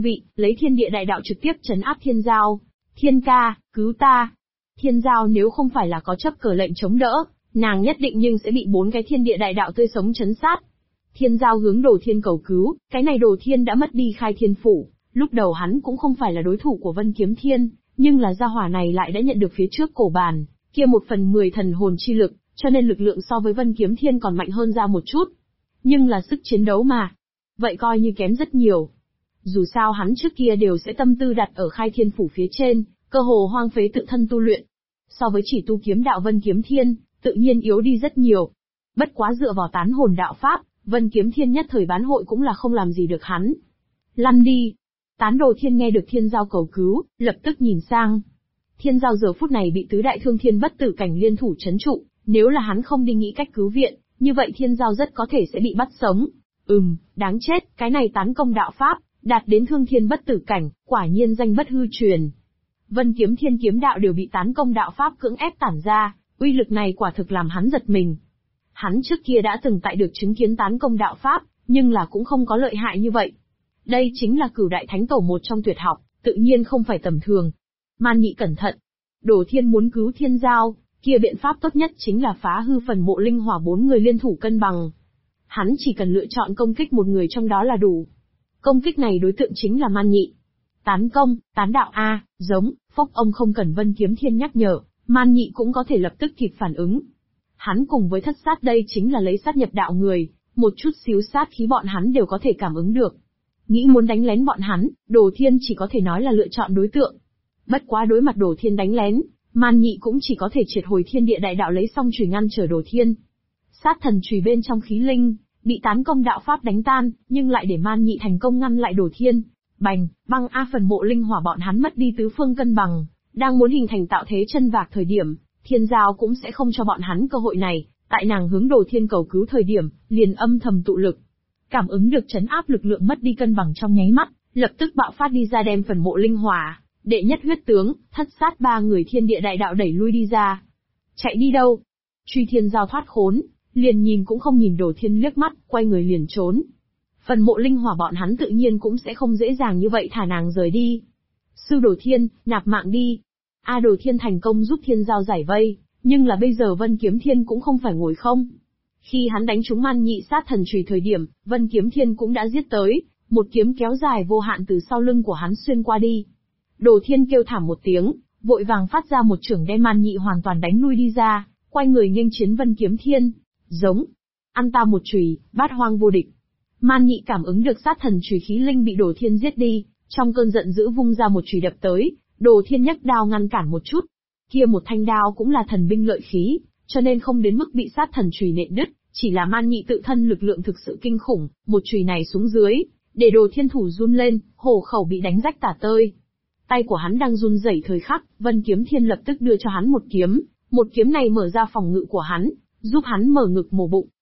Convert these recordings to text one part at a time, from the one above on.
vị, lấy thiên địa đại đạo trực tiếp trấn áp Thiên Giao. Thiên ca, cứu ta. Thiên Giao nếu không phải là có chấp cờ lệnh chống đỡ, nàng nhất định nhưng sẽ bị 4 cái thiên địa đại đạo tươi sống trấn sát. Thiên Giao hướng Đồ Thiên cầu cứu, cái này Đồ Thiên đã mất đi Khai Thiên Phủ, lúc đầu hắn cũng không phải là đối thủ của Vân Kiếm Thiên, nhưng là gia hỏa này lại đã nhận được phía trước cổ bàn, kia 1/10 thần hồn chi lực, cho nên lực lượng so với Vân Kiếm Thiên còn mạnh hơn ra một chút. Nhưng là sức chiến đấu mà. Vậy coi như kém rất nhiều. Dù sao hắn trước kia đều sẽ tâm tư đặt ở Khai Thiên Phủ phía trên, cơ hồ hoang phế tự thân tu luyện. So với chỉ tu kiếm đạo Vân Kiếm Thiên, tự nhiên yếu đi rất nhiều. Bất quá dựa vào tán hồn đạo pháp, Vân Kiếm Thiên nhất thời bán hội cũng là không làm gì được hắn. Lăn đi. Tán Đồ Thiên nghe được Thiên Giao cầu cứu, lập tức nhìn sang. Thiên Giao giờ phút này bị tứ đại thương thiên bất tử cảnh liên thủ trấn trụ, nếu là hắn không đi nghĩ cách cứu viện, như vậy Thiên Giao rất có thể sẽ bị bắt sống. Đáng chết, cái này tán công đạo pháp, đạt đến thương thiên bất tử cảnh, quả nhiên danh bất hư truyền. Vân Kiếm Thiên kiếm đạo đều bị tán công đạo pháp cưỡng ép tản ra, uy lực này quả thực làm hắn giật mình. Hắn trước kia đã từng tại được chứng kiến tán công đạo pháp, nhưng là cũng không có lợi hại như vậy. Đây chính là Cửu Đại Thánh Tổ một trong tuyệt học, tự nhiên không phải tầm thường. Man Nhị cẩn thận. Đồ Thiên muốn cứu Thiên Giao, kia biện pháp tốt nhất chính là phá hư phần mộ linh hỏa 4 người liên thủ cân bằng. Hắn chỉ cần lựa chọn công kích một người trong đó là đủ. Công kích này đối tượng chính là Man Nhị. Tán công, tán đạo A, giống, phốc ông không cần Vân Kiếm Thiên nhắc nhở, Man Nhị cũng có thể lập tức kịp phản ứng. Hắn cùng với thất sát đây chính là lấy sát nhập đạo người, một chút xíu sát khí bọn hắn đều có thể cảm ứng được. Nghĩ muốn đánh lén bọn hắn, Đồ Thiên chỉ có thể nói là lựa chọn đối tượng. Bất quá đối mặt Đồ Thiên đánh lén, Man Nhị cũng chỉ có thể triệt hồi thiên địa đại đạo lấy song chùy ngăn trở Đồ Thiên. Sát thần chùy bên trong khí linh, bị tán công đạo pháp đánh tan, nhưng lại để Man Nhị thành công ngăn lại Đồ Thiên. Bành, băng a phần mộ linh hỏa bọn hắn mất đi tứ phương cân bằng, đang muốn hình thành tạo thế chân vạc thời điểm, Thiên Giao cũng sẽ không cho bọn hắn cơ hội này, tại nàng hướng Đồ Thiên cầu cứu thời điểm, liền âm thầm tụ lực. Cảm ứng được trấn áp lực lượng mất đi cân bằng trong nháy mắt, lập tức bạo phát đi ra đem phần mộ linh hỏa, đệ nhất huyết tướng, thất sát 3 người thiên địa đại đạo đẩy lui đi ra. Chạy đi đâu? Truy Thiên Giao thoát khốn, liền nhìn cũng không nhìn Đồ Thiên liếc mắt, quay người liền trốn. Phần mộ linh hỏa bọn hắn tự nhiên cũng sẽ không dễ dàng như vậy thả nàng rời đi. Sư Đồ Thiên, nạp mạng đi. Đồ Thiên thành công giúp Thiên Giao giải vây, nhưng là bây giờ Vân Kiếm Thiên cũng không phải ngồi không. Khi hắn đánh trúng Man Nhị sát thần chùy thời điểm, Vân Kiếm Thiên cũng đã giết tới, một kiếm kéo dài vô hạn từ sau lưng của hắn xuyên qua đi. Đồ Thiên kêu thảm một tiếng, vội vàng phát ra một chưởng đem Man Nhị hoàn toàn đánh lui đi ra, quay người nghênh chiến Vân Kiếm Thiên. Giống, ăn ta một chùy, bát hoang vô địch. Man Nhị cảm ứng được sát thần chùy khí linh bị Đồ Thiên giết đi, trong cơn giận dữ vung ra một chùy đập tới, Đồ Thiên nhấc đao ngăn cản một chút. Kia một thanh đao cũng là thần binh lợi khí, cho nên không đến mức bị sát thần chùy nện đứt, chỉ là Man Nhị tự thân lực lượng thực sự kinh khủng, một chùy này xuống dưới, để Đồ Thiên thủ run lên, hổ khẩu bị đánh rách tả tơi. Tay của hắn đang run rẩy thời khắc, Vân Kiếm Thiên lập tức đưa cho hắn một kiếm này mở ra phòng ngự của hắn, giúp hắn mở ngực mổ bụng.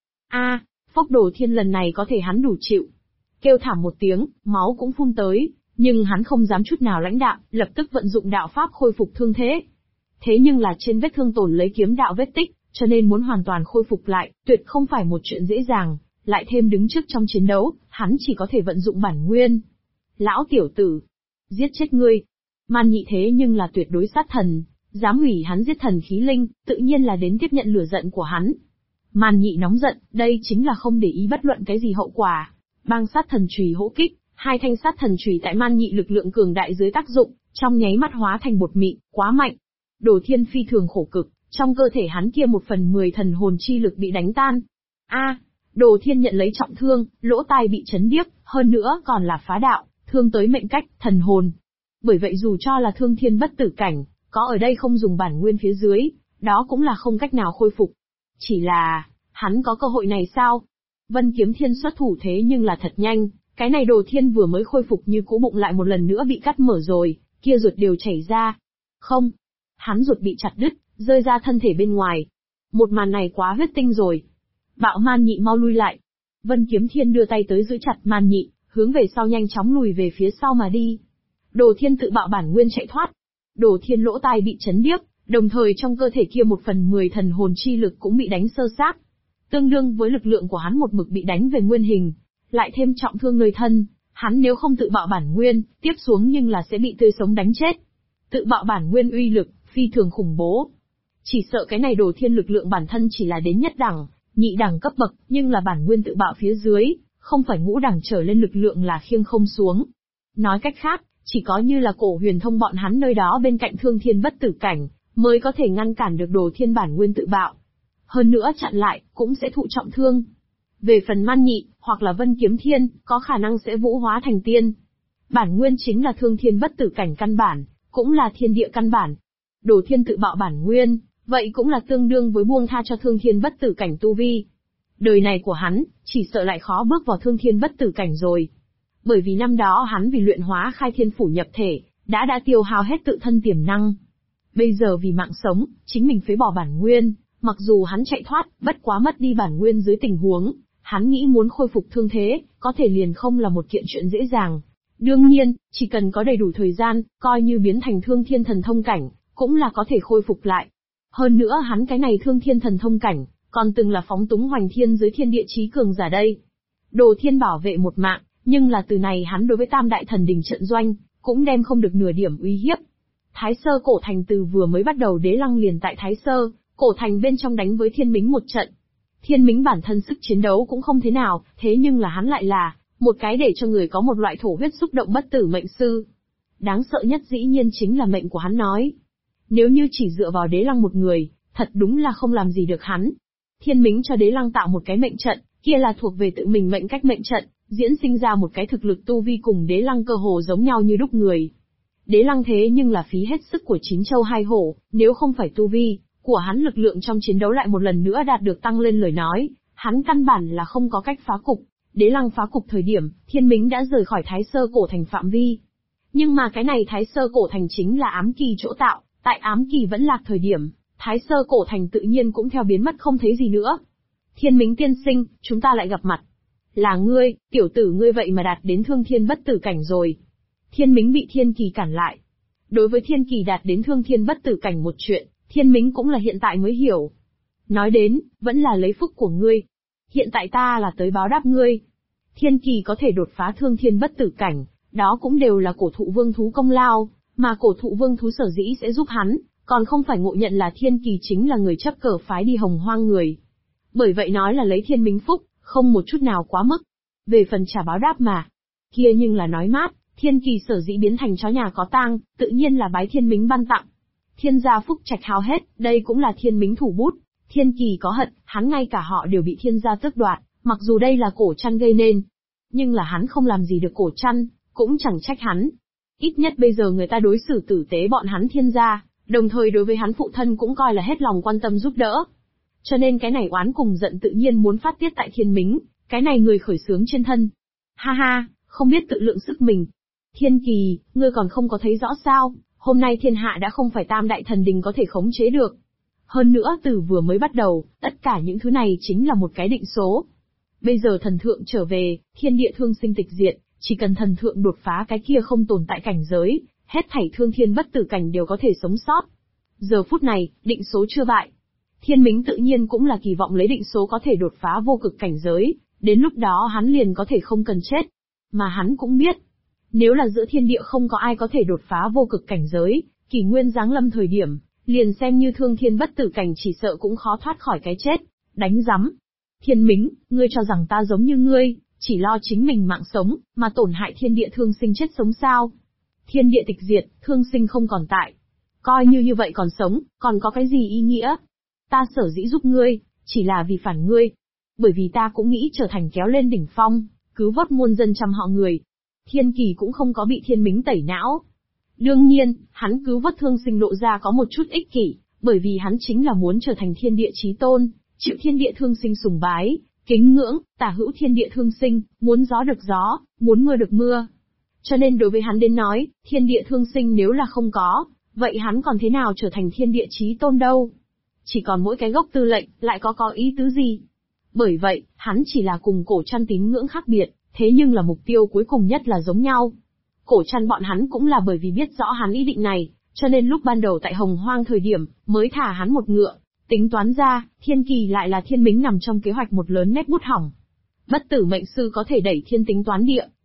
Phốc Đồ Thiên lần này có thể hắn đủ chịu. Kêu thảm một tiếng, máu cũng phun tới, nhưng hắn không dám chút nào lãnh đạm, lập tức vận dụng đạo pháp khôi phục thương thế. Thế nhưng là trên vết thương tổn lấy kiếm đạo vết tích, cho nên muốn hoàn toàn khôi phục lại, tuyệt không phải một chuyện dễ dàng, lại thêm đứng trước trong chiến đấu, hắn chỉ có thể vận dụng bản nguyên. Lão tiểu tử, giết chết ngươi. Man Nhị thế nhưng là tuyệt đối sát thần, dám hủy hắn giết thần khí linh, tự nhiên là đến tiếp nhận lửa giận của hắn. Man Nhị nóng giận, đây chính là không để ý bất luận cái gì hậu quả. Bang sát thần chùy hỗ kích, 2 thanh sát thần chùy tại Man Nhị lực lượng cường đại dưới tác dụng, trong nháy mắt hóa thành bột mịn, quá mạnh. Đồ Thiên phi thường khổ cực, trong cơ thể hắn kia 1/10 thần hồn chi lực bị đánh tan. Đồ Thiên nhận lấy trọng thương, lỗ tai bị chấn điếc, hơn nữa còn là phá đạo, thương tới mệnh cách, thần hồn. Bởi vậy dù cho là thương thiên bất tử cảnh, có ở đây không dùng bản nguyên phía dưới, đó cũng là không cách nào khôi phục. Chỉ là, hắn có cơ hội này sao? Vân Kiếm Thiên xuất thủ thế nhưng là thật nhanh, cái này Đồ Thiên vừa mới khôi phục như cũ bụng lại một lần nữa bị cắt mở rồi, kia ruột đều chảy ra. Không, hắn ruột bị chặt đứt, rơi ra thân thể bên ngoài. Một màn này quá huyết tinh rồi. Bạo Man Nhị mau lui lại. Vân Kiếm Thiên đưa tay tới giữ chặt Man Nhị, hướng về sau nhanh chóng lùi về phía sau mà đi. Đồ Thiên tự bạo bản nguyên chạy thoát. Đồ Thiên lỗ tai bị chấn điếc, đồng thời trong cơ thể kia 1/10 thần hồn chi lực cũng bị đánh sơ xác. Tương đương với lực lượng của hắn một mực bị đánh về nguyên hình, lại thêm trọng thương nơi thân, Hắn nếu không tự bạo bản nguyên, tiếp xuống nhưng là sẽ bị tươi sống đánh chết. Tự bạo bản nguyên uy lực, phi thường khủng bố. Chỉ sợ cái này Đồ Thiên lực lượng bản thân chỉ là đến nhất đẳng, nhị đẳng cấp bậc, nhưng là bản nguyên tự bạo phía dưới, không phải ngũ đẳng trở lên lực lượng là khiêng không xuống. Nói cách khác, chỉ có như là Cổ Huyền Thông bọn hắn nơi đó bên cạnh Thương Thiên bất tử cảnh, mới có thể ngăn cản được Đồ Thiên bản nguyên tự bạo. Hơn nữa chặn lại, cũng sẽ thụ trọng thương. Về phần Man Nhị, hoặc là Vân Kiếm Thiên, có khả năng sẽ vũ hóa thành tiên. Bản nguyên chính là Thương Thiên bất tử cảnh căn bản, cũng là thiên địa căn bản. Đồ Thiên tự bạo bản nguyên, vậy cũng là tương đương với buông tha cho Thương Thiên bất tử cảnh tu vi. Đời này của hắn, chỉ sợ lại khó bước vào Thương Thiên bất tử cảnh rồi. Bởi vì năm đó hắn vì luyện hóa Khai Thiên Phủ nhập thể, đã tiêu hao hết tự thân tiềm năng. Bây giờ vì mạng sống, chính mình phế bỏ bản nguyên, mặc dù hắn chạy thoát, bất quá mất đi bản nguyên dưới tình huống, hắn nghĩ muốn khôi phục thương thế, có thể liền không là một kiện chuyện dễ dàng. Đương nhiên, chỉ cần có đầy đủ thời gian, coi như biến thành Thương Thiên thần thông cảnh, cũng là có thể khôi phục lại. Hơn nữa hắn cái này Thương Thiên thần thông cảnh, còn từng là phóng túng hoành thiên dưới thiên địa chí cường giả đây. Đồ Thiên bảo vệ một mạng, nhưng là từ này hắn đối với Tam Đại Thần Đình trận doanh, cũng đem không được nửa điểm uy hiếp. Thái Sơ Cổ Thành từ vừa mới bắt đầu Đế Lăng liền tại Thái Sơ Cổ Thành bên trong đánh với Thiên Mính một trận. Thiên Mính bản thân sức chiến đấu cũng không thế nào, thế nhưng là hắn lại là một cái để cho người có một loại thổ huyết xúc động bất tử mệnh sư. Đáng sợ nhất dĩ nhiên chính là mệnh của hắn nói. Nếu như chỉ dựa vào Đế Lăng một người, thật đúng là không làm gì được hắn. Thiên Mính cho Đế Lăng tạo một cái mệnh trận, kia là thuộc về tự mình mệnh cách mệnh trận, diễn sinh ra một cái thực lực tu vi cùng Đế Lăng cơ hồ giống nhau như đúc người. Đế Lăng thế nhưng là phí hết sức của 9 châu 2 hổ, nếu không phải tu vi của hắn lực lượng trong chiến đấu lại một lần nữa đạt được tăng lên lời nói, hắn căn bản là không có cách phá cục. Đế Lăng phá cục thời điểm, Thiên Mính đã rời khỏi Thái Sơ Cổ Thành phạm vi. Nhưng mà cái này Thái Sơ Cổ Thành chính là ám kỳ chỗ tạo, tại ám kỳ vẫn lạc thời điểm, Thái Sơ Cổ Thành tự nhiên cũng theo biến mất không thấy gì nữa. Thiên Mính tiên sinh, chúng ta lại gặp mặt. Là ngươi, tiểu tử ngươi vậy mà đạt đến Thương Thiên bất tử cảnh rồi. Thiên Mính bị Thiên Kỳ cản lại. Đối với Thiên Kỳ đạt đến Thương Thiên bất tử cảnh một chuyện, Thiên Mính cũng là hiện tại mới hiểu. Nói đến, vẫn là lấy phúc của ngươi. Hiện tại ta là tới báo đáp ngươi. Thiên Kỳ có thể đột phá Thương Thiên bất tử cảnh, đó cũng đều là Cổ Thụ Vương thú công lao, mà Cổ Thụ Vương thú sở dĩ sẽ giúp hắn, còn không phải ngộ nhận là Thiên Kỳ chính là người chấp cờ phái đi Hồng Hoang người. Bởi vậy nói là lấy Thiên Mính phúc, không một chút nào quá mức. Về phần trả báo đáp mà, kia nhưng là nói mát, Thiên Kỳ sở dĩ biến thành chó nhà có tang, tự nhiên là bái Thiên Mính ban tặng. Thiên gia phúc trạch hao hết, đây cũng là Thiên Mính thủ bút. Thiên Kỳ có hận, hắn ngay cả họ đều bị Thiên gia tước đoạt, mặc dù đây là Cổ Trăn gây nên. Nhưng là hắn không làm gì được Cổ Trăn, cũng chẳng trách hắn. Ít nhất bây giờ người ta đối xử tử tế bọn hắn Thiên gia, đồng thời đối với hắn phụ thân cũng coi là hết lòng quan tâm giúp đỡ. Cho nên cái này oán cùng giận tự nhiên muốn phát tiết tại Thiên Mính, cái này người khởi xướng trên thân. Ha ha, không biết tự lượng sức mình. Thiên Kỳ, ngươi còn không có thấy rõ sao, hôm nay thiên hạ đã không phải Tam Đại Thần Đình có thể khống chế được. Hơn nữa từ vừa mới bắt đầu, tất cả những thứ này chính là một cái định số. Bây giờ thần thượng trở về, thiên địa thương sinh tịch diệt, chỉ cần thần thượng đột phá cái kia không tồn tại cảnh giới, hết thảy Thương Thiên bất tử cảnh đều có thể sống sót. Giờ phút này, định số chưa bại. Thiên Mính tự nhiên cũng là kỳ vọng lấy định số có thể đột phá vô cực cảnh giới, đến lúc đó hắn liền có thể không cần chết. Mà hắn cũng biết, nếu là giữa thiên địa không có ai có thể đột phá vô cực cảnh giới, kỷ nguyên giáng lâm thời điểm, liền xem như Thương Thiên bất tử cảnh chỉ sợ cũng khó thoát khỏi cái chết. Đánh rắm. Thiên Mính, ngươi cho rằng ta giống như ngươi, chỉ lo chính mình mạng sống, mà tổn hại thiên địa thương sinh chết sống sao? Thiên địa tịch diệt, thương sinh không còn tại. Coi như vậy còn sống, còn có cái gì ý nghĩa? Ta sở dĩ giúp ngươi, chỉ là vì phản ngươi. Bởi vì ta cũng nghĩ trở thành kéo lên đỉnh phong, cứu vớt muôn dân trăm họ người. Thiên Kỳ cũng không có bị Thiên Mính tẩy não. Đương nhiên, hắn cứu vớt thương sinh lộ ra có một chút ích kỷ, bởi vì hắn chính là muốn trở thành thiên địa chí tôn, chịu thiên địa thương sinh sùng bái, kính ngưỡng, tả hữu thiên địa thương sinh, muốn gió được gió, muốn mưa được mưa. Cho nên đối với hắn đến nói, thiên địa thương sinh nếu là không có, vậy hắn còn thế nào trở thành thiên địa chí tôn đâu? Chỉ còn mỗi cái gốc tư lệnh, lại có ý tứ gì? Bởi vậy, hắn chỉ là cùng Cổ Trăn tín ngưỡng khác biệt, thế nhưng là mục tiêu cuối cùng nhất là giống nhau. Cổ Trăn bọn hắn cũng là bởi vì biết rõ hắn ý định này, cho nên lúc ban đầu tại Hồng Hoang thời điểm, mới thả hắn một ngựa, tính toán ra, Thiên Kỳ lại là Thiên Mính nằm trong kế hoạch một lớn nét bút hỏng. Bất tử mệnh sư có thể đẩy thiên tính toán địa,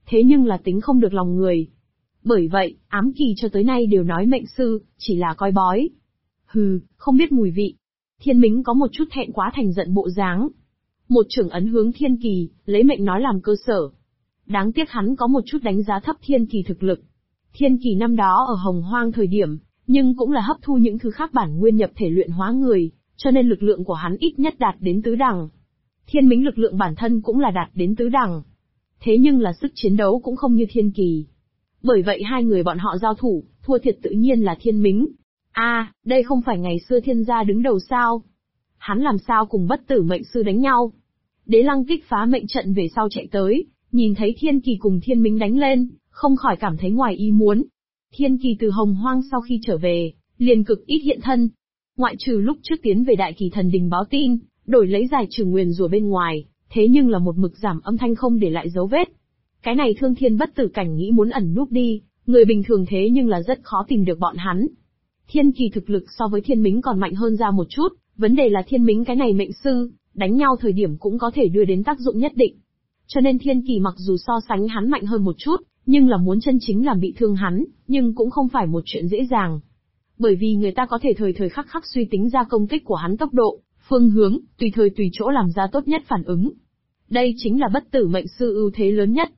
thế nhưng là tính không được lòng người. Bởi vậy, ám kỳ cho tới nay đều nói mệnh sư, chỉ là coi bói. Hừ, không biết mùi vị. Thiên Mính có một chút thẹn quá thành giận bộ dáng. Một trưởng ấn hướng Thiên Kỳ, lấy mệnh nói làm cơ sở. Đáng tiếc hắn có một chút đánh giá thấp Thiên Kỳ thực lực. Thiên Kỳ năm đó ở Hồng Hoang thời điểm, nhưng cũng là hấp thu những thứ khác bản nguyên nhập thể luyện hóa người, cho nên lực lượng của hắn ít nhất đạt đến tứ đẳng. Thiên Mính lực lượng bản thân cũng là đạt đến tứ đẳng. Thế nhưng là sức chiến đấu cũng không như Thiên Kỳ. Bởi vậy hai người bọn họ giao thủ, thua thiệt tự nhiên là Thiên Mính. Đây không phải ngày xưa Thiên gia đứng đầu sao? Hắn làm sao cùng bất tử mệnh sư đánh nhau? Đế Lăng kích phá mệnh trận về sau chạy tới, nhìn thấy Thiên Kỳ cùng Thiên Mính đánh lên, không khỏi cảm thấy ngoài ý muốn. Thiên Kỳ từ Hồng Hoang sau khi trở về, liền cực ít hiện thân. Ngoại trừ lúc trước tiến về Đại Kỳ Thần Đình báo tin, đổi lấy giải trừ nguyền rủa bên ngoài, thế nhưng là một mực giảm âm thanh không để lại dấu vết. Cái này Thương Thiên bất tử cảnh nghĩ muốn ẩn núp đi, người bình thường thế nhưng là rất khó tìm được bọn hắn. Thiên Kỳ thực lực so với Thiên Mính còn mạnh hơn ra một chút, vấn đề là Thiên Mính cái này mệnh sư, đánh nhau thời điểm cũng có thể đưa đến tác dụng nhất định. Cho nên Thiên Kỳ mặc dù so sánh hắn mạnh hơn một chút, nhưng là muốn chân chính làm bị thương hắn, nhưng cũng không phải một chuyện dễ dàng. Bởi vì người ta có thể thời thời khắc khắc suy tính ra công kích của hắn tốc độ, phương hướng, tùy thời tùy chỗ làm ra tốt nhất phản ứng. Đây chính là bất tử mệnh sư ưu thế lớn nhất.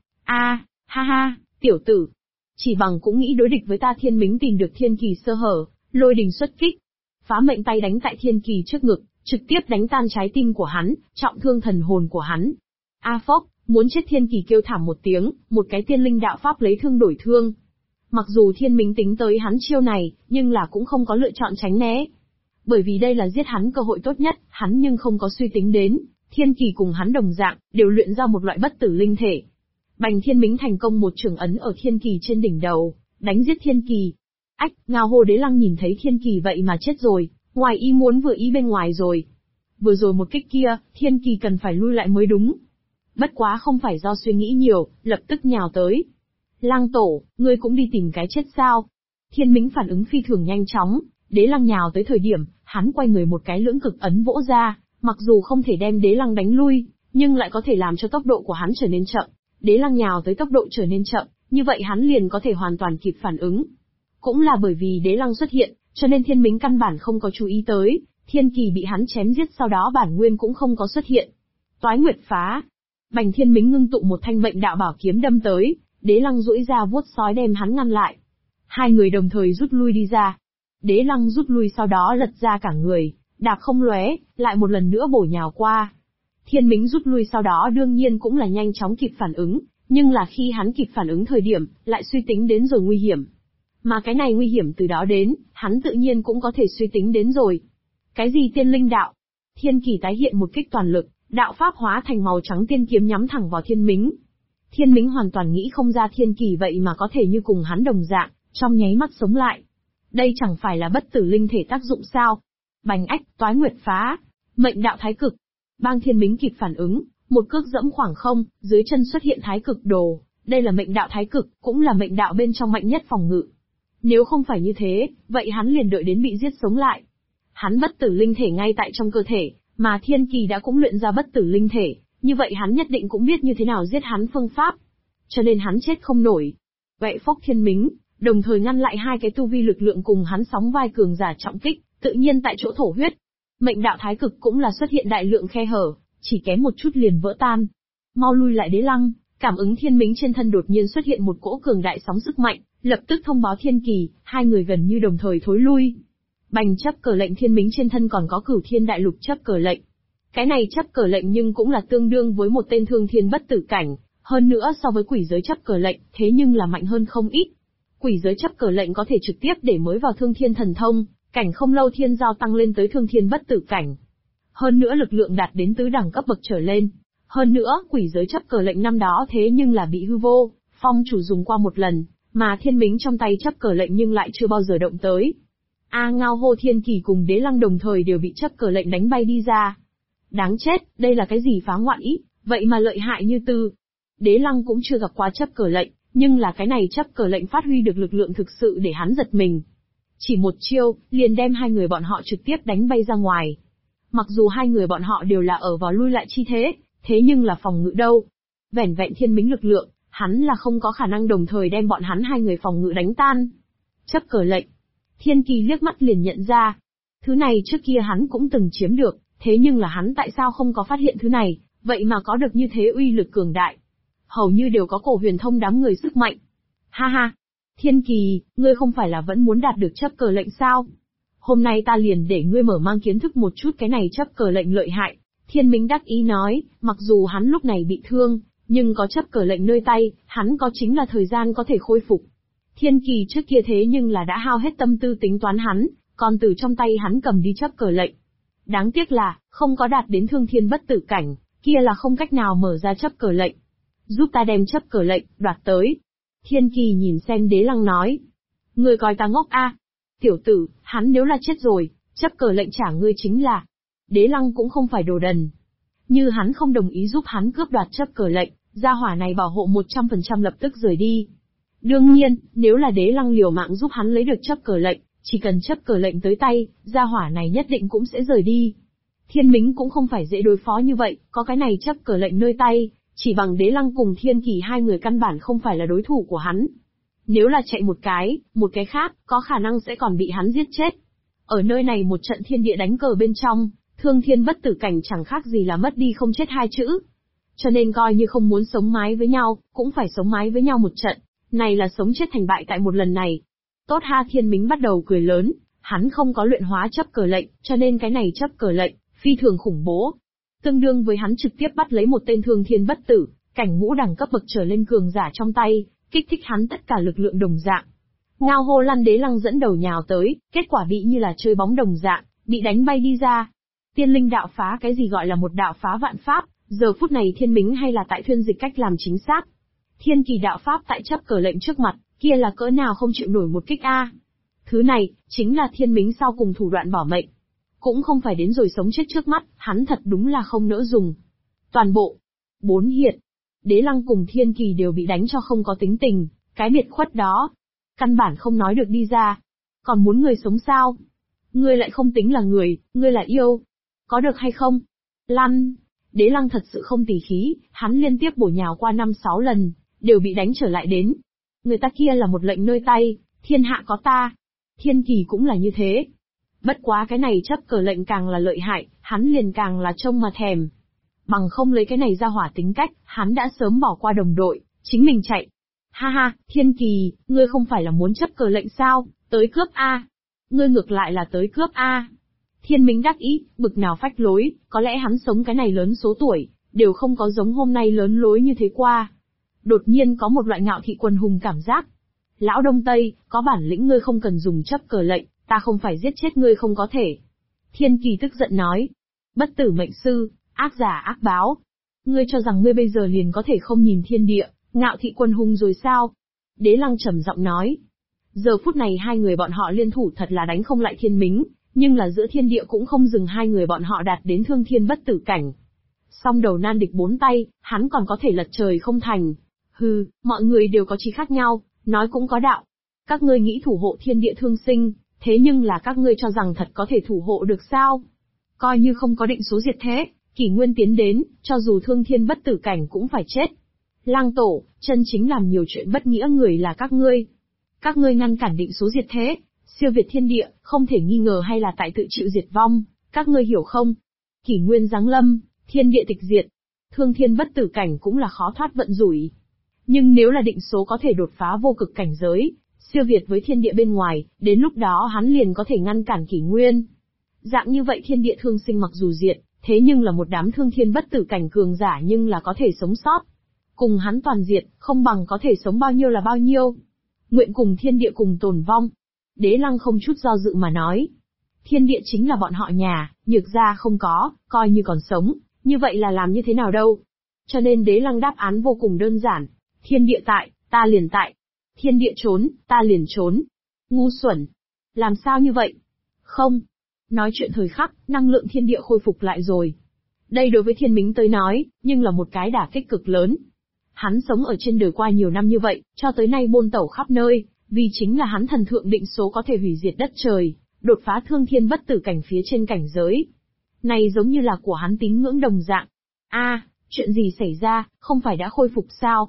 Tiểu tử. Chỉ bằng cũng nghĩ đối địch với ta. Thiên Mính tìm được Thiên Kỳ sơ hở, lôi đình xuất kích. Phá mệnh tay đánh tại Thiên Kỳ trước ngực, trực tiếp đánh tan trái tim của hắn, trọng thương thần hồn của hắn. Phốc, muốn chết. Thiên Kỳ kêu thảm một tiếng, một cái tiên linh đạo pháp lấy thương đổi thương. Mặc dù Thiên Mính tính tới hắn chiêu này, nhưng là cũng không có lựa chọn tránh né. Bởi vì đây là giết hắn cơ hội tốt nhất, hắn nhưng không có suy tính đến, Thiên Kỳ cùng hắn đồng dạng, đều luyện ra một loại bất tử linh thể. Bành Thiên Mính thành công một trường ấn ở Thiên Kỳ trên đỉnh đầu, đánh giết Thiên Kỳ. Ngao Hô Đế Lăng nhìn thấy Thiên Kỳ vậy mà chết rồi, ngoài ý muốn vừa ý bên ngoài rồi. Vừa rồi một kích kia, Thiên Kỳ cần phải lui lại mới đúng. Bất quá không phải do suy nghĩ nhiều, lập tức nhào tới. Lăng tổ, ngươi cũng đi tìm cái chết sao? Thiên Mính phản ứng phi thường nhanh chóng, Đế Lăng nhào tới thời điểm, hắn quay người một cái lưỡng cực ấn vỗ ra, mặc dù không thể đem Đế Lăng đánh lui, nhưng lại có thể làm cho tốc độ của hắn trở nên chậm. Đế Lăng nhào tới tốc độ trở nên chậm, như vậy hắn liền có thể hoàn toàn kịp phản ứng. Cũng là bởi vì Đế Lăng xuất hiện, cho nên Thiên Mính căn bản không có chú ý tới, Thiên Kỳ bị hắn chém giết sau đó bản nguyên cũng không có xuất hiện. Toái Nguyệt phá. Bành Thiên Mính ngưng tụ một thanh mệnh đạo bảo kiếm đâm tới, Đế Lăng duỗi ra vuốt sói đem hắn ngăn lại. Hai người đồng thời rút lui đi ra. Đế Lăng rút lui sau đó lật ra cả người, đạp không lóe, lại một lần nữa bổ nhào qua. Thiên Mính rút lui sau đó đương nhiên cũng là nhanh chóng kịp phản ứng, nhưng là khi hắn kịp phản ứng thời điểm, lại suy tính đến rồi nguy hiểm. Mà cái này nguy hiểm từ đó đến, hắn tự nhiên cũng có thể suy tính đến rồi. Cái gì tiên linh đạo? Thiên Kỳ tái hiện một kích toàn lực, đạo pháp hóa thành màu trắng tiên kiếm nhắm thẳng vào Thiên Mính. Thiên Mính hoàn toàn nghĩ không ra Thiên Kỳ vậy mà có thể như cùng hắn đồng dạng, trong nháy mắt sống lại. Đây chẳng phải là bất tử linh thể tác dụng sao? Bành Toái Nguyệt phá, mệnh đạo thái cực. Bang Thiên Mính kịp phản ứng, một cước dẫm khoảng không, dưới chân xuất hiện thái cực đồ, đây là mệnh đạo thái cực, cũng là mệnh đạo bên trong mạnh nhất phòng ngự. Nếu không phải như thế, vậy hắn liền đợi đến bị giết sống lại. Hắn bất tử linh thể ngay tại trong cơ thể, mà Thiên Kỳ đã cũng luyện ra bất tử linh thể, như vậy hắn nhất định cũng biết như thế nào giết hắn phương pháp. Cho nên hắn chết không nổi. Vậy phốc Thiên Mính, đồng thời ngăn lại hai cái tu vi lực lượng cùng hắn sóng vai cường giả trọng kích, tự nhiên tại chỗ thổ huyết. Mệnh đạo thái cực cũng là xuất hiện đại lượng khe hở, chỉ kém một chút liền vỡ tan. Mau lui lại. Đế Lăng, cảm ứng Thiên Mính trên thân đột nhiên xuất hiện một cỗ cường đại sóng sức mạnh, lập tức thông báo Thiên Kỳ, hai người gần như đồng thời thối lui. Bành chấp cờ lệnh. Thiên Mính trên thân còn có Cửu Thiên Đại Lục chấp cờ lệnh. Cái này chấp cờ lệnh nhưng cũng là tương đương với một tên thương thiên bất tử cảnh, hơn nữa so với quỷ giới chấp cờ lệnh, thế nhưng là mạnh hơn không ít. Quỷ giới chấp cờ lệnh có thể trực tiếp để mới vào thương thiên thần thông, cảnh không lâu thiên giao tăng lên tới thương thiên bất tử cảnh. Hơn nữa lực lượng đạt đến tứ đẳng cấp bậc trở lên. Hơn nữa, quỷ giới chấp cờ lệnh năm đó thế nhưng là bị hư vô, phong chủ dùng qua một lần, mà Thiên Mính trong tay chấp cờ lệnh nhưng lại chưa bao giờ động tới. Ngao Hô. Thiên Kỳ cùng Đế Lăng đồng thời đều bị chấp cờ lệnh đánh bay đi ra. Đáng chết, đây là cái gì phá ngoạn ý, vậy mà lợi hại như tư. Đế Lăng cũng chưa gặp qua chấp cờ lệnh, nhưng là cái này chấp cờ lệnh phát huy được lực lượng thực sự để hắn giật mình. Chỉ một chiêu, liền đem hai người bọn họ trực tiếp đánh bay ra ngoài. Mặc dù hai người bọn họ đều là ở vào lui lại chi thế, thế nhưng là phòng ngự đâu. Vẻn vẹn Thiên Mính lực lượng, hắn là không có khả năng đồng thời đem bọn hắn hai người phòng ngự đánh tan. Chấp cờ lệnh. Thiên Kỳ liếc mắt liền nhận ra. Thứ này trước kia hắn cũng từng chiếm được, thế nhưng là hắn tại sao không có phát hiện thứ này, vậy mà có được như thế uy lực cường đại. Hầu như đều có cổ huyền thông đám người sức mạnh. Ha ha! Thiên Kỳ, ngươi không phải là vẫn muốn đạt được chấp cờ lệnh sao? Hôm nay ta liền để ngươi mở mang kiến thức một chút cái này chấp cờ lệnh lợi hại. Thiên Minh đắc ý nói, mặc dù hắn lúc này bị thương, nhưng có chấp cờ lệnh nơi tay, hắn có chính là thời gian có thể khôi phục. Thiên Kỳ trước kia thế nhưng là đã hao hết tâm tư tính toán hắn, còn từ trong tay hắn cầm đi chấp cờ lệnh. Đáng tiếc là, không có đạt đến thương thiên bất tử cảnh, kia là không cách nào mở ra chấp cờ lệnh. Giúp ta đem chấp cờ lệnh, đoạt tới. Thiên Kỳ nhìn xem Đế Lăng nói. Ngươi coi ta ngốc a? Tiểu tử, hắn nếu là chết rồi, chấp cờ lệnh trả ngươi chính là. Đế Lăng cũng không phải đồ đần. Như hắn không đồng ý giúp hắn cướp đoạt chấp cờ lệnh, gia hỏa này bảo hộ 100% lập tức rời đi. Đương nhiên, nếu là Đế Lăng liều mạng giúp hắn lấy được chấp cờ lệnh, chỉ cần chấp cờ lệnh tới tay, gia hỏa này nhất định cũng sẽ rời đi. Thiên Mính cũng không phải dễ đối phó như vậy, có cái này chấp cờ lệnh nơi tay, chỉ bằng Đế Lăng cùng Thiên Kỳ hai người căn bản không phải là đối thủ của hắn. Nếu là chạy một cái khác, có khả năng sẽ còn bị hắn giết chết. Ở nơi này một trận thiên địa đánh cờ bên trong, thương thiên bất tử cảnh chẳng khác gì là mất đi không chết hai chữ. Cho nên coi như không muốn sống mái với nhau, cũng phải sống mái với nhau một trận, này là sống chết thành bại tại một lần này. Tốt ha, Thiên Mính bắt đầu cười lớn, hắn không có luyện hóa chấp cờ lệnh, cho nên cái này chấp cờ lệnh, phi thường khủng bố. Tương đương với hắn trực tiếp bắt lấy một tên thương thiên bất tử, cảnh ngũ đẳng cấp bậc trở lên cường giả trong tay, kích thích hắn tất cả lực lượng đồng dạng. Ngao hô lăn Đế Lăng dẫn đầu nhào tới, kết quả bị như là chơi bóng đồng dạng, bị đánh bay đi ra. Tiên linh đạo phá, cái gì gọi là một đạo phá vạn pháp, giờ phút này Thiên Mính hay là tại thuyên dịch cách làm chính xác. Thiên Kỳ đạo pháp tại chấp cờ lệnh trước mặt, kia là cỡ nào không chịu nổi một kích a. Thứ này, chính là Thiên Mính sau cùng thủ đoạn bỏ mệnh. Cũng không phải đến rồi sống chết trước mắt, hắn thật đúng là không nỡ dùng. Toàn bộ, 4 hiện, Đế Lăng cùng Thiên Kỳ đều bị đánh cho không có tính tình, cái biệt khuất đó. Căn bản không nói được đi ra. Còn muốn người sống sao? Ngươi lại không tính là người, ngươi là yêu. Có được hay không? Lăn! Đế Lăng thật sự không tỉ khí, hắn liên tiếp bổ nhào qua 5-6 lần, đều bị đánh trở lại đến. Người ta kia là một lệnh nơi tay, thiên hạ có ta. Thiên Kỳ cũng là như thế. Bất quá cái này chấp cờ lệnh càng là lợi hại, hắn liền càng là trông mà thèm. Bằng không lấy cái này ra hỏa tính cách, hắn đã sớm bỏ qua đồng đội, chính mình chạy. Ha ha, Thiên Kỳ, ngươi không phải là muốn chấp cờ lệnh sao, tới cướp a. Ngươi ngược lại là tới cướp a. Thiên Mính đắc ý, bực nào phách lối, có lẽ hắn sống cái này lớn số tuổi, đều không có giống hôm nay lớn lối như thế qua. Đột nhiên có một loại ngạo thị quần hùng cảm giác. Lão Đông Tây, có bản lĩnh ngươi không cần dùng chấp cờ lệnh, ta không phải giết chết ngươi không có thể. Thiên Kỳ tức giận nói. Bất tử mệnh sư, ác giả ác báo. Ngươi cho rằng ngươi bây giờ liền có thể không nhìn thiên địa, ngạo thị quần hùng rồi sao? Đế Lăng trầm giọng nói. Giờ phút này hai người bọn họ liên thủ thật là đánh không lại Thiên Mính, nhưng là giữa thiên địa cũng không dừng hai người bọn họ đạt đến thương thiên bất tử cảnh. Song đầu nan địch 4 tay, hắn còn có thể lật trời không thành. Hừ, mọi người đều có chí khác nhau, nói cũng có đạo. Các ngươi nghĩ thủ hộ thiên địa thương sinh, thế nhưng là các ngươi cho rằng thật có thể thủ hộ được sao? Coi như không có định số diệt thế, kỷ nguyên tiến đến, cho dù thương thiên bất tử cảnh cũng phải chết. Lang tổ, chân chính làm nhiều chuyện bất nghĩa người là các ngươi. Các ngươi ngăn cản định số diệt thế, siêu việt thiên địa, không thể nghi ngờ hay là tại tự chịu diệt vong, các ngươi hiểu không? Kỷ nguyên giáng lâm, thiên địa tịch diệt, thương thiên bất tử cảnh cũng là khó thoát vận rủi. Nhưng nếu là định số có thể đột phá vô cực cảnh giới, siêu việt với thiên địa bên ngoài, đến lúc đó hắn liền có thể ngăn cản kỷ nguyên. Dạng như vậy thiên địa thương sinh mặc dù diệt, thế nhưng là một đám thương thiên bất tử cảnh cường giả nhưng là có thể sống sót. Cùng hắn toàn diệt, không bằng có thể sống bao nhiêu là bao nhiêu. Nguyện cùng thiên địa cùng tồn vong. Đế Lăng không chút do dự mà nói. Thiên địa chính là bọn họ nhà, nhược gia không có, coi như còn sống, như vậy là làm như thế nào đâu. Cho nên Đế Lăng đáp án vô cùng đơn giản. Thiên địa tại, ta liền tại. Thiên địa trốn, ta liền trốn. Ngu xuẩn. Làm sao như vậy? Không. Nói chuyện thời khắc, năng lượng thiên địa khôi phục lại rồi. Đây đối với Thiên Mính tới nói, nhưng là một cái đả kích cực lớn. Hắn sống ở trên đời qua nhiều năm như vậy, cho tới nay bôn tẩu khắp nơi, vì chính là hắn thần thượng định số có thể hủy diệt đất trời, đột phá thương thiên bất tử cảnh phía trên cảnh giới. Này giống như là của hắn tín ngưỡng đồng dạng. Chuyện gì xảy ra, không phải đã khôi phục sao?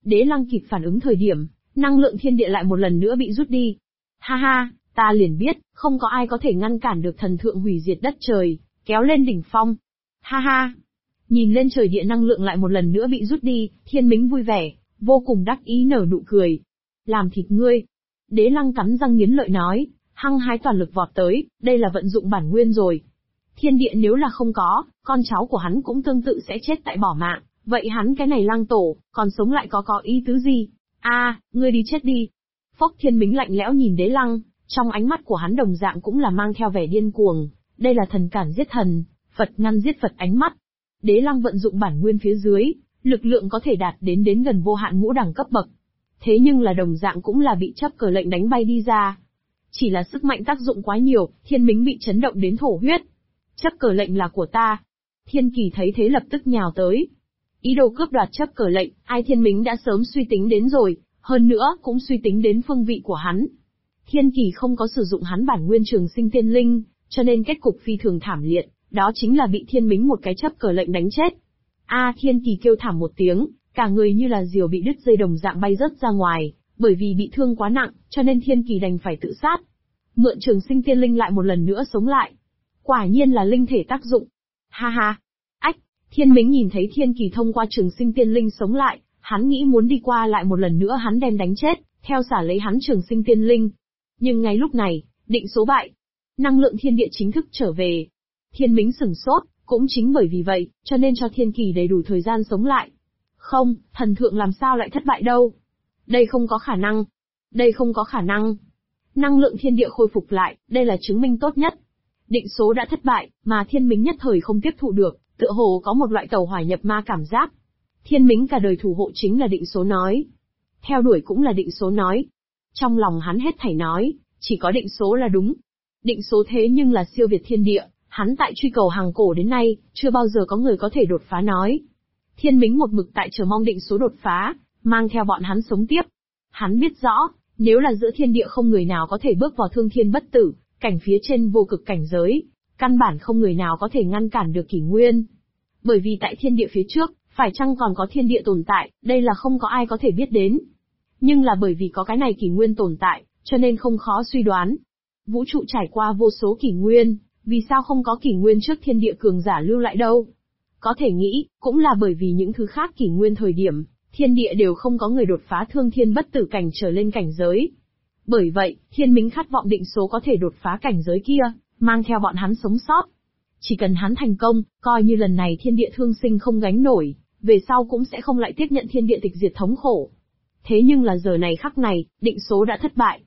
Đế Lăng kịp phản ứng thời điểm, năng lượng thiên địa lại một lần nữa bị rút đi. Ha ha, ta liền biết, không có ai có thể ngăn cản được thần thượng hủy diệt đất trời, kéo lên đỉnh phong. Ha ha. Nhìn lên trời địa năng lượng lại một lần nữa bị rút đi, Thiên Mính vui vẻ, vô cùng đắc ý nở nụ cười. Làm thịt ngươi. Đế Lăng cắn răng nghiến lợi nói, hăng hái toàn lực vọt tới, đây là vận dụng bản nguyên rồi. Thiên địa nếu là không có, con cháu của hắn cũng tương tự sẽ chết tại bỏ mạng, vậy hắn cái này Lăng tổ, còn sống lại có ý tứ gì? Ngươi đi chết đi. Phốc Thiên Mính lạnh lẽo nhìn Đế Lăng, trong ánh mắt của hắn đồng dạng cũng là mang theo vẻ điên cuồng, đây là thần cản giết thần, Phật ngăn giết Phật ánh mắt. Đế Lăng vận dụng bản nguyên phía dưới, lực lượng có thể đạt đến gần vô hạn ngũ đẳng cấp bậc. Thế nhưng là đồng dạng cũng là bị chấp cờ lệnh đánh bay đi ra. Chỉ là sức mạnh tác dụng quá nhiều, Thiên Mính bị chấn động đến thổ huyết. Chấp cờ lệnh là của ta. Thiên Kỳ thấy thế lập tức nhào tới. Ý đồ cướp đoạt chấp cờ lệnh, ai Thiên Mính đã sớm suy tính đến rồi, hơn nữa cũng suy tính đến phương vị của hắn. Thiên Kỳ không có sử dụng hắn bản nguyên trường sinh tiên linh, cho nên kết cục phi thường thảm liệt, đó chính là bị Thiên Mính một cái chấp cờ lệnh đánh chết. Thiên Kỳ kêu thảm một tiếng, cả người như là diều bị đứt dây đồng dạng bay rớt ra ngoài, bởi vì bị thương quá nặng, cho nên Thiên Kỳ đành phải tự sát. Mượn trường sinh tiên linh lại một lần nữa sống lại. Quả nhiên là linh thể tác dụng. Ha ha. Thiên Mính nhìn thấy Thiên Kỳ thông qua trường sinh tiên linh sống lại, hắn nghĩ muốn đi qua lại một lần nữa hắn đem đánh chết, theo xả lấy hắn trường sinh tiên linh. Nhưng ngay lúc này, định số bại. Năng lượng thiên địa chính thức trở về. Thiên Mính sửng sốt, cũng chính bởi vì vậy, cho nên cho Thiên Kỳ đầy đủ thời gian sống lại. Không, thần thượng làm sao lại thất bại đâu? Đây không có khả năng. Đây không có khả năng. Năng lượng thiên địa khôi phục lại, đây là chứng minh tốt nhất. Định số đã thất bại, mà Thiên Mính nhất thời không tiếp thụ được, tựa hồ có một loại tẩu hỏa nhập ma cảm giác. Thiên Mính cả đời thủ hộ chính là định số nói. Theo đuổi cũng là định số nói. Trong lòng hắn hết thảy nói, chỉ có định số là đúng. Định số thế nhưng là siêu việt thiên địa, hắn tại truy cầu hàng cổ đến nay, chưa bao giờ có người có thể đột phá nói. Thiên Mính một mực tại chờ mong định số đột phá, mang theo bọn hắn sống tiếp. Hắn biết rõ, nếu là giữa thiên địa không người nào có thể bước vào thương thiên bất tử, cảnh phía trên vô cực cảnh giới, căn bản không người nào có thể ngăn cản được kỷ nguyên. Bởi vì tại thiên địa phía trước, phải chăng còn có thiên địa tồn tại, đây là không có ai có thể biết đến. Nhưng là bởi vì có cái này kỷ nguyên tồn tại, cho nên không khó suy đoán. Vũ trụ trải qua vô số kỷ nguyên, vì sao không có kỷ nguyên trước thiên địa cường giả lưu lại đâu? Có thể nghĩ, cũng là bởi vì những thứ khác kỷ nguyên thời điểm, thiên địa đều không có người đột phá thương thiên bất tử cảnh trở lên cảnh giới. Bởi vậy, Thiên Mính khát vọng định số có thể đột phá cảnh giới kia, mang theo bọn hắn sống sót. Chỉ cần hắn thành công, coi như lần này thiên địa thương sinh không gánh nổi, về sau cũng sẽ không lại tiếp nhận thiên địa tịch diệt thống khổ. Thế nhưng là giờ này khắc này, định số đã thất bại.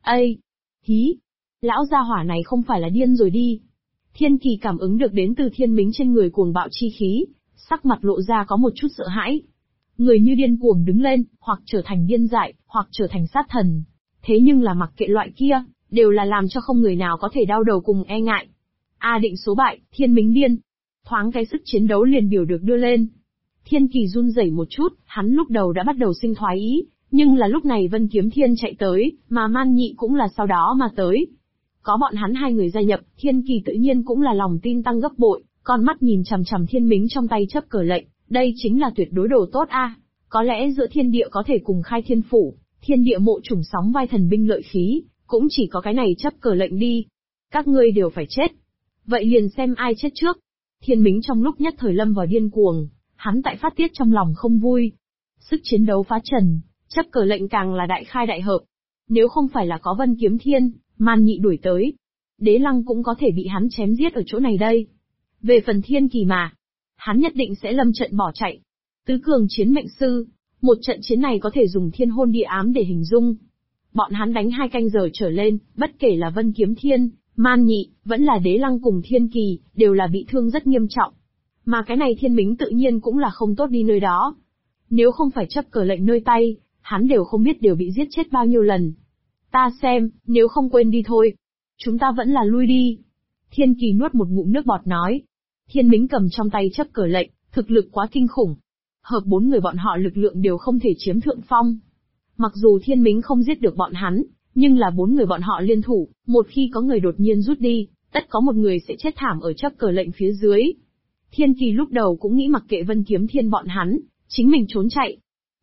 Hí! Lão gia hỏa này không phải là điên rồi đi. Thiên Kỳ cảm ứng được đến từ Thiên Mính trên người cuồng bạo chi khí, sắc mặt lộ ra có một chút sợ hãi. Người như điên cuồng đứng lên, hoặc trở thành điên dại, hoặc trở thành sát thần. Thế nhưng là mặc kệ loại kia, đều là làm cho không người nào có thể đau đầu cùng e ngại. Định số bại, Thiên Mính điên. Thoáng cái sức chiến đấu liền biểu được đưa lên. Thiên Kỳ run rẩy một chút, hắn lúc đầu đã bắt đầu sinh thoái ý, nhưng là lúc này Vân Kiếm Thiên chạy tới, mà Man Nhị cũng là sau đó mà tới. Có bọn hắn hai người gia nhập, Thiên Kỳ tự nhiên cũng là lòng tin tăng gấp bội, con mắt nhìn chằm chằm Thiên Mính trong tay chấp cờ lệnh, đây chính là tuyệt đối đồ tốt a. Có lẽ giữa thiên địa có thể cùng khai thiên phủ, thiên địa mộ trùng sóng vai thần binh lợi khí, cũng chỉ có cái này chấp cờ lệnh đi. Các ngươi đều phải chết. Vậy liền xem ai chết trước. Thiên Mính trong lúc nhất thời lâm vào điên cuồng, hắn tại phát tiết trong lòng không vui. Sức chiến đấu phá trần, chấp cờ lệnh càng là đại khai đại hợp. Nếu không phải là có Vân Kiếm Thiên, Man Nhị đuổi tới, Đế Lăng cũng có thể bị hắn chém giết ở chỗ này đây. Về phần Thiên Kỳ mà, hắn nhất định sẽ lâm trận bỏ chạy. Tứ cường chiến mệnh sư, một trận chiến này có thể dùng thiên hôn địa ám để hình dung. Bọn hắn đánh 2 canh giờ trở lên, bất kể là Vân Kiếm Thiên, Man Nhị, vẫn là Đế Lăng cùng Thiên Kỳ, đều là bị thương rất nghiêm trọng. Mà cái này Thiên Mính tự nhiên cũng là không tốt đi nơi đó. Nếu không phải chấp cờ lệnh nơi tay, hắn đều không biết đều bị giết chết bao nhiêu lần. Ta xem, nếu không quên đi thôi. Chúng ta vẫn là lui đi. Thiên Kỳ nuốt một ngụm nước bọt nói. Thiên Mính cầm trong tay chấp cờ lệnh, thực lực quá kinh khủng. Hợp 4 người bọn họ lực lượng đều không thể chiếm thượng phong. Mặc dù Thiên Mính không giết được bọn hắn, nhưng là 4 người bọn họ liên thủ, một khi có người đột nhiên rút đi, tất có một người sẽ chết thảm ở chấp cờ lệnh phía dưới. Thiên Kỳ lúc đầu cũng nghĩ mặc kệ Vân Kiếm Thiên bọn hắn, chính mình trốn chạy.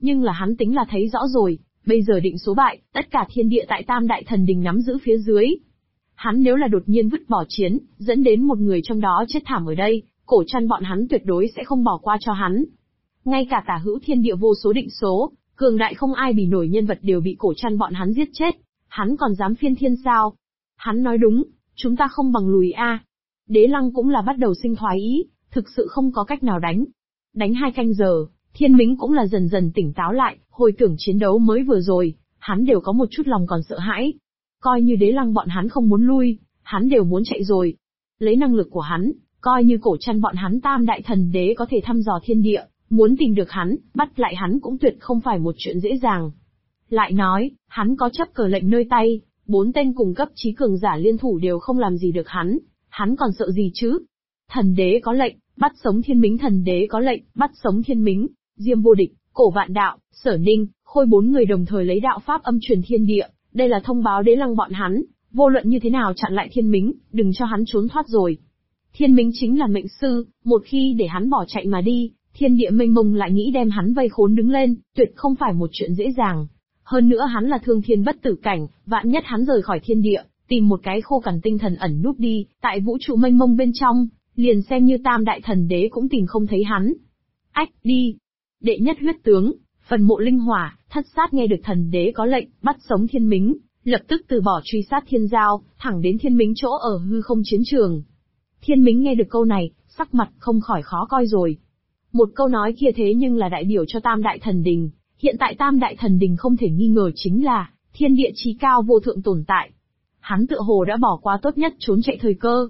Nhưng là hắn tính là thấy rõ rồi, bây giờ định số bại, tất cả thiên địa tại Tam Đại Thần Đình nắm giữ phía dưới. Hắn nếu là đột nhiên vứt bỏ chiến, dẫn đến một người trong đó chết thảm ở đây, cổ trăn bọn hắn tuyệt đối sẽ không bỏ qua cho hắn. Ngay cả tả hữu thiên địa vô số định số, cường đại không ai bì nổi nhân vật đều bị cổ trăn bọn hắn giết chết, hắn còn dám phiên thiên sao? Hắn nói đúng, chúng ta không bằng lùi a. Đế Lăng cũng là bắt đầu sinh thoái ý, thực sự không có cách nào đánh. Đánh 2 canh giờ, Thiên Mính cũng là dần dần tỉnh táo lại, hồi tưởng chiến đấu mới vừa rồi, hắn đều có một chút lòng còn sợ hãi. Coi như Đế Lăng bọn hắn không muốn lui, hắn đều muốn chạy rồi. Lấy năng lực của hắn, coi như cổ trăn bọn hắn Tam Đại Thần Đế có thể thăm dò thiên địa, muốn tìm được hắn, bắt lại hắn cũng tuyệt không phải một chuyện dễ dàng. Lại nói, hắn có chấp cờ lệnh nơi tay, 4 tên cùng cấp trí cường giả liên thủ đều không làm gì được hắn còn sợ gì chứ? Thần Đế có lệnh, bắt sống Thiên Mính, Thần Đế có lệnh, bắt sống Thiên Mính, Diêm Vô Địch, Cổ Vạn Đạo, Sở Ninh, Khôi 4 người đồng thời lấy đạo pháp âm truyền thiên địa, đây là thông báo Đế Lăng bọn hắn, vô luận như thế nào chặn lại Thiên Mính, đừng cho hắn trốn thoát rồi. Thiên Mính chính là mệnh sư, một khi để hắn bỏ chạy mà đi, thiên địa mênh mông lại nghĩ đem hắn vây khốn đứng lên, tuyệt không phải một chuyện dễ dàng. Hơn nữa hắn là thương thiên bất tử cảnh, vạn nhất hắn rời khỏi thiên địa, tìm một cái khô cằn tinh thần ẩn núp đi, tại vũ trụ mênh mông bên trong, liền xem như Tam Đại Thần Đế cũng tìm không thấy hắn. Ách, đi! Đệ nhất huyết tướng, Phần Mộ Linh Hỏa, Thất Sát nghe được Thần Đế có lệnh, bắt sống Thiên Mính, lập tức từ bỏ truy sát Thiên Giao, thẳng đến Thiên Mính chỗ ở hư không chiến trường. Thiên Mính nghe được câu này, sắc mặt không khỏi khó coi rồi. Một câu nói kia thế nhưng là đại biểu cho Tam Đại Thần Đình, hiện tại Tam Đại Thần Đình không thể nghi ngờ chính là thiên địa chí cao vô thượng tồn tại. Hắn tựa hồ đã bỏ qua tốt nhất trốn chạy thời cơ.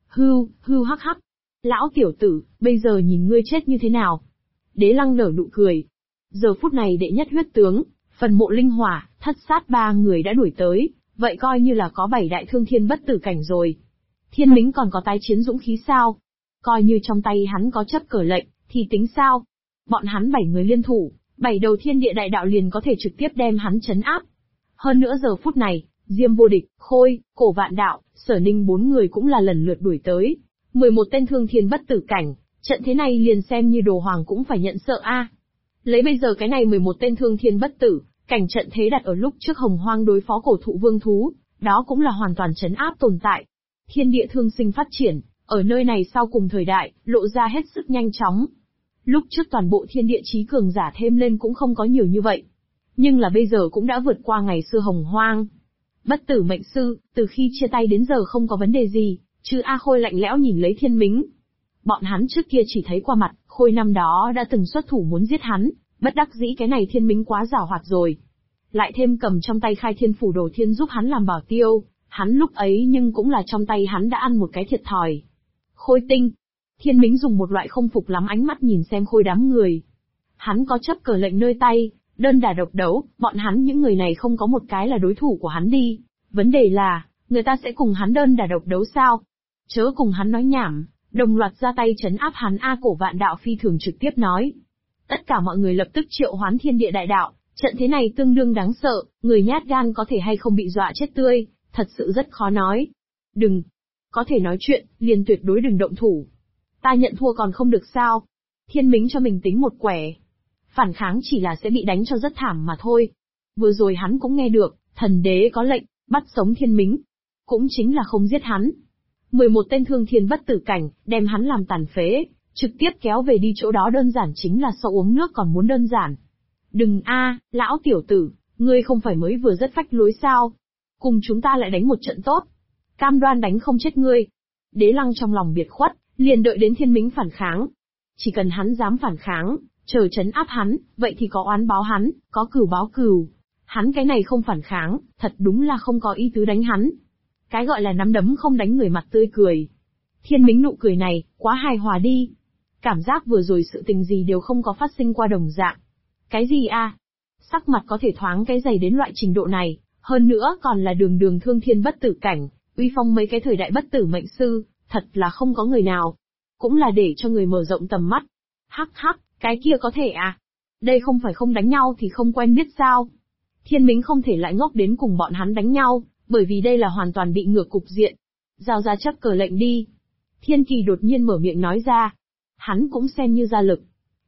Hưu hắc hắc. Lão tiểu tử, bây giờ nhìn ngươi chết như thế nào? Đế Lăng nở nụ cười. Giờ phút này đệ nhất huyết tướng, Phần Mộ Linh Hỏa, Thất Sát 3 người đã đuổi tới, vậy coi như là có 7 đại thương thiên bất tử cảnh rồi. Thiên Mính còn có tái chiến dũng khí sao? Coi như trong tay hắn có chấp cờ lệnh, thì tính sao? Bọn hắn 7 người liên thủ, 7 đầu thiên địa đại đạo liền có thể trực tiếp đem hắn trấn áp. Hơn nữa giờ phút này, Diêm Vô Địch, Khôi, Cổ Vạn Đạo, Sở Ninh 4 người cũng là lần lượt đuổi tới. 11 tên thương thiên bất tử cảnh, trận thế này liền xem như đồ hoàng cũng phải nhận sợ a. Lấy bây giờ cái này 11 tên thương thiên bất tử, cảnh trận thế đặt ở lúc trước Hồng Hoang đối phó cổ thụ vương thú, đó cũng là hoàn toàn trấn áp tồn tại. Thiên địa thương sinh phát triển, ở nơi này sau cùng thời đại, lộ ra hết sức nhanh chóng. Lúc trước toàn bộ thiên địa chí cường giả thêm lên cũng không có nhiều như vậy. Nhưng là bây giờ cũng đã vượt qua ngày xưa Hồng Hoang. Bất tử mệnh sư, từ khi chia tay đến giờ không có vấn đề gì, chứ A Khôi lạnh lẽo nhìn lấy Thiên Mính. Bọn hắn trước kia chỉ thấy qua mặt, Khôi năm đó đã từng xuất thủ muốn giết hắn, bất đắc dĩ cái này Thiên Mính quá giảo hoạt rồi. Lại thêm cầm trong tay Khai Thiên Phủ Đồ Thiên giúp hắn làm bảo tiêu, hắn lúc ấy nhưng cũng là trong tay hắn đã ăn một cái thiệt thòi. Khôi tinh. Thiên Mính dùng một loại không phục lắm ánh mắt nhìn xem Khôi đám người. Hắn có chấp cờ lệnh nơi tay, đơn đả độc đấu, bọn hắn những người này không có một cái là đối thủ của hắn đi. Vấn đề là, người ta sẽ cùng hắn đơn đả độc đấu sao? Chớ cùng hắn nói nhảm, đồng loạt ra tay trấn áp hắn. A Cổ Vạn Đạo phi thường trực tiếp nói. Tất cả mọi người lập tức triệu hoán thiên địa đại đạo, trận thế này tương đương đáng sợ, người nhát gan có thể hay không bị dọa chết tươi, thật sự rất khó nói. Đừng, có thể nói chuyện, liền tuyệt đối đừng động thủ. Ta nhận thua còn không được sao? Thiên Mính cho mình tính một quẻ. Phản kháng chỉ là sẽ bị đánh cho rất thảm mà thôi. Vừa rồi hắn cũng nghe được, Thần Đế có lệnh, bắt sống Thiên Mính. Cũng chính là không giết hắn. 11 tên thương thiên bất tử cảnh, đem hắn làm tàn phế, trực tiếp kéo về đi chỗ đó đơn giản chính là so uống nước còn muốn đơn giản. Đừng a, lão tiểu tử, ngươi không phải mới vừa rất phách lối sao? Cùng chúng ta lại đánh một trận tốt. Cam đoan đánh không chết ngươi. Đế Lăng trong lòng biệt khuất, liền đợi đến Thiên Mính phản kháng. Chỉ cần hắn dám phản kháng, chờ trấn áp hắn, vậy thì có oán báo hắn, có cừu báo cừu. Hắn cái này không phản kháng, thật đúng là không có ý tứ đánh hắn. Cái gọi là nắm đấm không đánh người mặt tươi cười. Thiên Mính nụ cười này, quá hài hòa đi. Cảm giác vừa rồi sự tình gì đều không có phát sinh qua đồng dạng. Cái gì a? Sắc mặt có thể thoáng cái dày đến loại trình độ này, hơn nữa còn là đường đường thương thiên bất tử cảnh, uy phong mấy cái thời đại bất tử mệnh sư, thật là không có người nào. Cũng là để cho người mở rộng tầm mắt. Hắc hắc, cái kia có thể à? Đây không phải không đánh nhau thì không quen biết sao? Thiên Mính không thể lại ngốc đến cùng bọn hắn đánh nhau, bởi vì đây là hoàn toàn bị ngược cục diện. Giao ra chấp cờ lệnh đi. Thiên Kỳ đột nhiên mở miệng nói ra. Hắn cũng xem như ra lực.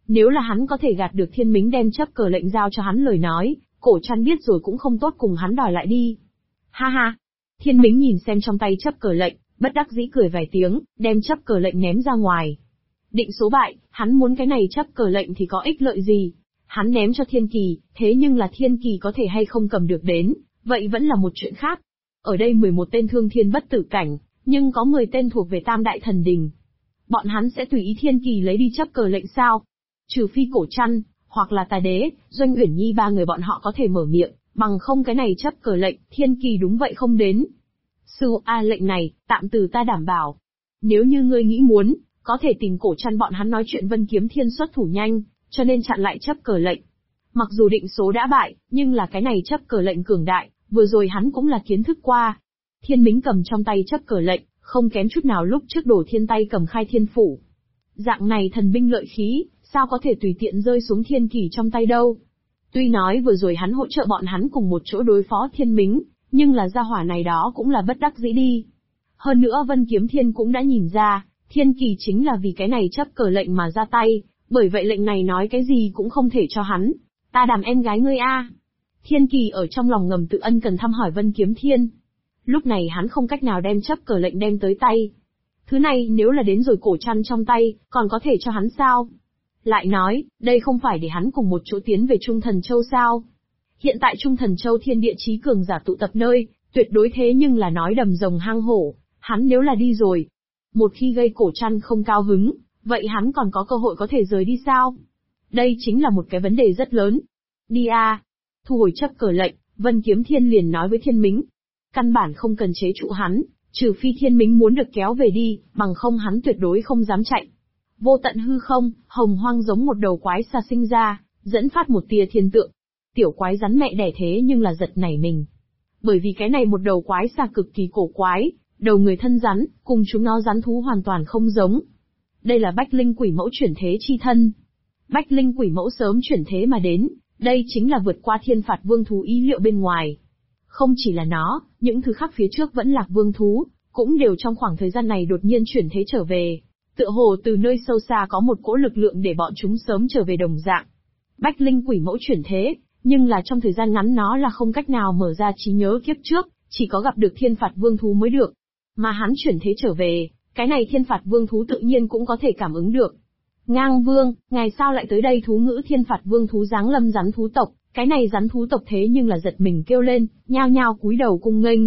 Nếu là hắn có thể gạt được Thiên Mính đem chấp cờ lệnh giao cho hắn lời nói, Cổ Trăn biết rồi cũng không tốt cùng hắn đòi lại đi. Ha ha! Thiên Mính nhìn xem trong tay chấp cờ lệnh, bất đắc dĩ cười vài tiếng, đem chấp cờ lệnh ném ra ngoài. Định số bại, hắn muốn cái này chấp cờ lệnh thì có ích lợi gì? Hắn ném cho Thiên Kỳ, thế nhưng là Thiên Kỳ có thể hay không cầm được đến, vậy vẫn là một chuyện khác. Ở đây 11 tên thương thiên bất tử cảnh, nhưng có 10 tên thuộc về Tam Đại Thần Đình. Bọn hắn sẽ tùy ý Thiên Kỳ lấy đi chấp cờ lệnh sao? Trừ phi Cổ Trăn, hoặc là Tà Đế, Doanh Uyển Nhi ba người bọn họ có thể mở miệng, bằng không cái này chấp cờ lệnh, Thiên Kỳ đúng vậy không đến. Sư A lệnh này, tạm từ ta đảm bảo. Nếu như ngươi nghĩ muốn, có thể tìm Cổ Trăn bọn hắn nói chuyện Vân Kiếm Thiên xuất thủ nhanh, cho nên chặn lại chấp cờ lệnh. Mặc dù định số đã bại, nhưng là cái này chấp cờ lệnh cường đại, vừa rồi hắn cũng là kiến thức qua. Thiên Mính cầm trong tay chấp cờ lệnh, không kém chút nào lúc trước Đổ Thiên tay cầm Khai Thiên Phủ. Dạng này thần binh lợi khí, sao có thể tùy tiện rơi xuống Thiên Kỳ trong tay đâu. Tuy nói vừa rồi hắn hỗ trợ bọn hắn cùng một chỗ đối phó Thiên Mính, nhưng là gia hỏa này đó cũng là bất đắc dĩ đi. Hơn nữa Vân Kiếm Thiên cũng đã nhìn ra, Thiên Kỳ chính là vì cái này chấp cờ lệnh mà ra tay, bởi vậy lệnh này nói cái gì cũng không thể cho hắn. Ta đàm em gái ngươi a. Thiên Kỳ ở trong lòng ngầm tự ân cần thăm hỏi Vân Kiếm Thiên. Lúc này hắn không cách nào đem chấp cờ lệnh đem tới tay. Thứ này nếu là đến rồi Cổ Trăn trong tay, còn có thể cho hắn sao? Lại nói, đây không phải để hắn cùng một chỗ tiến về Trung Thần Châu sao? Hiện tại Trung Thần Châu thiên địa chí cường giả tụ tập nơi, tuyệt đối thế nhưng là nói đầm rồng hang hổ, hắn nếu là đi rồi. Một khi gây Cổ Trăn không cao hứng, vậy hắn còn có cơ hội có thể rời đi sao? Đây chính là một cái vấn đề rất lớn. Đi a. Thu hồi chấp cờ lệnh, Vân Kiếm Thiên liền nói với Thiên Mính. Căn bản không cần chế trụ hắn, trừ phi Thiên Mính muốn được kéo về đi, bằng không hắn tuyệt đối không dám chạy. Vô tận hư không, hồng hoang giống một đầu quái xa sinh ra, dẫn phát một tia thiên tượng. Tiểu quái rắn mẹ đẻ thế nhưng là giật nảy mình. Bởi vì cái này một đầu quái xa cực kỳ cổ quái, đầu người thân rắn, cùng chúng nó rắn thú hoàn toàn không giống. Đây là Bách Linh Quỷ Mẫu chuyển thế chi thân. Bách Linh Quỷ Mẫu sớm chuyển thế mà đến, đây chính là vượt qua Thiên Phạt Vương thú ý liệu bên ngoài. Không chỉ là nó, những thứ khác phía trước vẫn Lạc Vương thú, cũng đều trong khoảng thời gian này đột nhiên chuyển thế trở về. Tựa hồ từ nơi sâu xa có một cỗ lực lượng để bọn chúng sớm trở về đồng dạng. Bách Linh Quỷ Mẫu chuyển thế, nhưng là trong thời gian ngắn nó là không cách nào mở ra trí nhớ kiếp trước, chỉ có gặp được Thiên Phạt Vương thú mới được. Mà hắn chuyển thế trở về, cái này Thiên Phạt Vương thú tự nhiên cũng có thể cảm ứng được. Ngang Vương, ngài sao lại tới đây? Thú ngữ Thiên Phạt Vương thú giáng lâm rắn thú tộc, cái này rắn thú tộc thế nhưng là giật mình kêu lên, nhao nhao cúi đầu cung nghênh.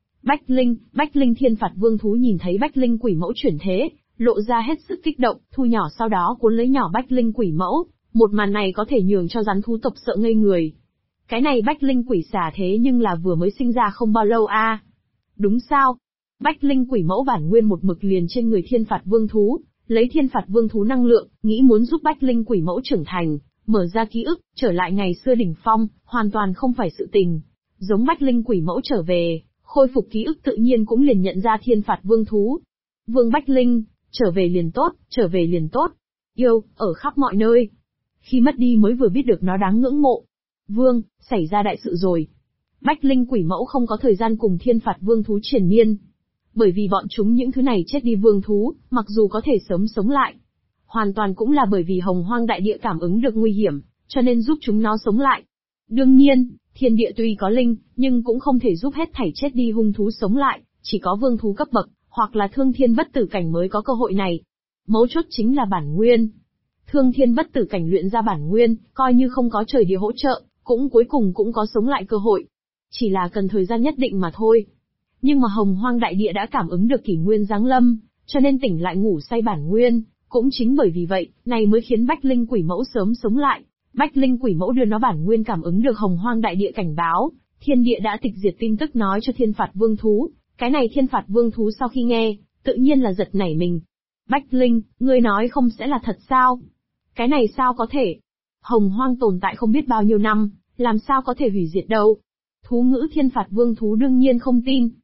Bách Linh Thiên Phạt Vương thú nhìn thấy Bách Linh Quỷ Mẫu chuyển thế, lộ ra hết sức kích động, thu nhỏ sau đó cuốn lấy nhỏ Bách Linh Quỷ Mẫu, một màn này có thể nhường cho rắn thú tộc sợ ngây người. Cái này Bách Linh Quỷ xà thế nhưng là vừa mới sinh ra không bao lâu a. Đúng sao? Bách Linh Quỷ Mẫu bản nguyên một mực liền trên người Thiên Phạt Vương thú, lấy Thiên Phạt Vương thú năng lượng, nghĩ muốn giúp Bách Linh Quỷ Mẫu trưởng thành, mở ra ký ức, trở lại ngày xưa đỉnh phong, hoàn toàn không phải sự tình. Giống Bách Linh Quỷ Mẫu trở về, khôi phục ký ức tự nhiên cũng liền nhận ra Thiên Phạt Vương thú. Vương Bách Linh, trở về liền tốt, trở về liền tốt. Yêu, ở khắp mọi nơi. Khi mất đi mới vừa biết được nó đáng ngưỡng mộ. Vương, xảy ra đại sự rồi. Bách Linh Quỷ Mẫu không có thời gian cùng Thiên Phạt Vương thú triền miên. Bởi vì bọn chúng những thứ này chết đi vương thú, mặc dù có thể sớm sống lại. Hoàn toàn cũng là bởi vì hồng hoang đại địa cảm ứng được nguy hiểm, cho nên giúp chúng nó sống lại. Đương nhiên, thiên địa tuy có linh, nhưng cũng không thể giúp hết thảy chết đi hung thú sống lại, chỉ có vương thú cấp bậc, hoặc là thương thiên bất tử cảnh mới có cơ hội này. Mấu chốt chính là bản nguyên. Thương thiên bất tử cảnh luyện ra bản nguyên, coi như không có trời địa hỗ trợ, cũng cuối cùng cũng có sống lại cơ hội. Chỉ là cần thời gian nhất định mà thôi. Nhưng mà hồng hoang đại địa đã cảm ứng được kỷ nguyên giáng lâm, cho nên tỉnh lại ngủ say bản nguyên, cũng chính bởi vì vậy, này mới khiến Bách Linh Quỷ Mẫu sớm sống lại. Bách Linh Quỷ Mẫu đưa nó bản nguyên cảm ứng được hồng hoang đại địa cảnh báo, thiên địa đã tịch diệt tin tức nói cho Thiên Phạt Vương thú. Cái này Thiên Phạt Vương thú sau khi nghe, tự nhiên là giật nảy mình. Bách Linh, ngươi nói không sẽ là thật sao? Cái này sao có thể? Hồng hoang tồn tại không biết bao nhiêu năm, làm sao có thể hủy diệt đâu? Thú ngữ Thiên Phạt Vương thú đương nhiên không tin.